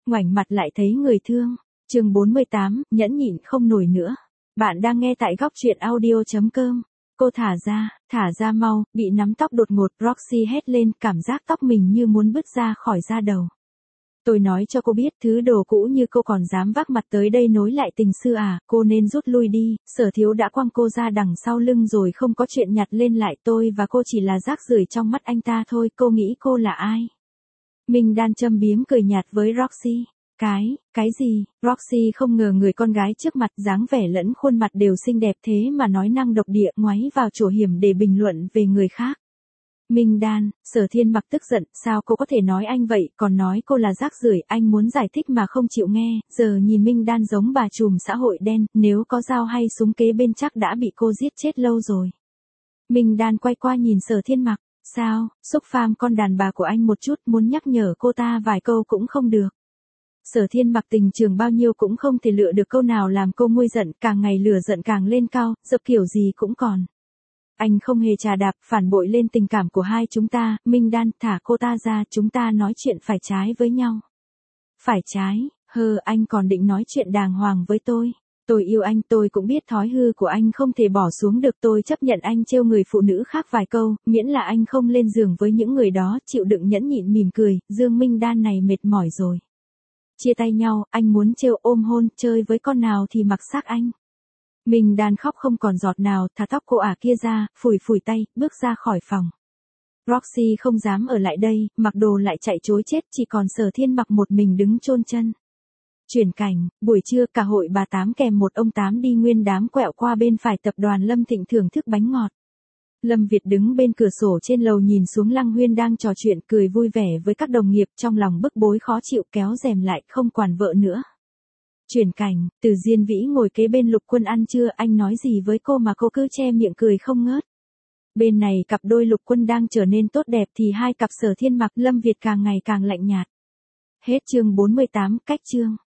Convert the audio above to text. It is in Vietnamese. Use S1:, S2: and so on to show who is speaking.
S1: ngoảnh mặt lại thấy người thương. Chương 48, nhẫn nhịn không nổi nữa. Bạn đang nghe tại góc truyện audio.com. Cô thả ra mau, bị nắm tóc đột ngột, Roxy hét lên, cảm giác tóc mình như muốn bứt ra khỏi da đầu. Tôi nói cho cô biết, thứ đồ cũ như cô còn dám vác mặt tới đây nối lại tình xưa à, cô nên rút lui đi. Sở Thiếu đã quăng cô ra đằng sau lưng rồi không có chuyện nhặt lên lại, tôi và cô chỉ là rác rưởi trong mắt anh ta thôi, cô nghĩ cô là ai? Minh Đan châm biếm cười nhạt với Roxy. Cái gì? Roxy không ngờ người con gái trước mặt dáng vẻ lẫn khuôn mặt đều xinh đẹp thế mà nói năng độc địa, ngoáy vào chỗ hiểm để bình luận về người khác. Minh Đan, Sở Thiên Mặc tức giận, sao cô có thể nói anh vậy, còn nói cô là rác rưởi, anh muốn giải thích mà không chịu nghe, giờ nhìn Minh Đan giống bà trùm xã hội đen, nếu có dao hay súng kế bên chắc đã bị cô giết chết lâu rồi. Minh Đan quay qua nhìn Sở Thiên Mặc, sao, xúc phạm con đàn bà của anh một chút, muốn nhắc nhở cô ta vài câu cũng không được. Sở Thiên Mặc tình trường bao nhiêu cũng không thể lựa được câu nào làm cô nguôi giận, càng ngày lửa giận càng lên cao, dập kiểu gì cũng còn. Anh không hề trà đạp, phản bội lên tình cảm của hai chúng ta, Minh Đan, thả cô ta ra, chúng ta nói chuyện phải trái với nhau. Phải trái, anh còn định nói chuyện đàng hoàng với tôi. Tôi yêu anh, tôi cũng biết thói hư của anh không thể bỏ xuống được, tôi chấp nhận anh trêu người phụ nữ khác vài câu, miễn là anh không lên giường với những người đó, chịu đựng nhẫn nhịn mỉm cười, Dương Minh Đan này mệt mỏi rồi. Chia tay nhau, anh muốn trêu ôm hôn, chơi với con nào thì mặc xác anh. Minh Đan khóc không còn giọt nào, thả tóc cô ả kia ra, phủi tay, bước ra khỏi phòng. Roxy không dám ở lại đây, mặc đồ lại chạy trối chết, chỉ còn Sở Thiên Mặc một mình đứng chôn chân. Chuyển cảnh, buổi trưa cả hội bà Tám kèm một ông Tám đi nguyên đám quẹo qua bên phải tập đoàn Lâm Thịnh thưởng thức bánh ngọt. Lâm Việt đứng bên cửa sổ trên lầu nhìn xuống Lăng Huyên đang trò chuyện cười vui vẻ với các đồng nghiệp, trong lòng bức bối khó chịu, kéo rèm lại không quản vợ nữa. Chuyển cảnh, Từ Diên Vĩ ngồi kế bên Lục Quân ăn trưa, anh nói gì với cô mà cô cứ che miệng cười không ngớt. Bên này cặp đôi Lục Quân đang trở nên tốt đẹp thì hai cặp Sở Thiên Mặc, Lâm Việt càng ngày càng lạnh nhạt. Hết chương 48, cách chương.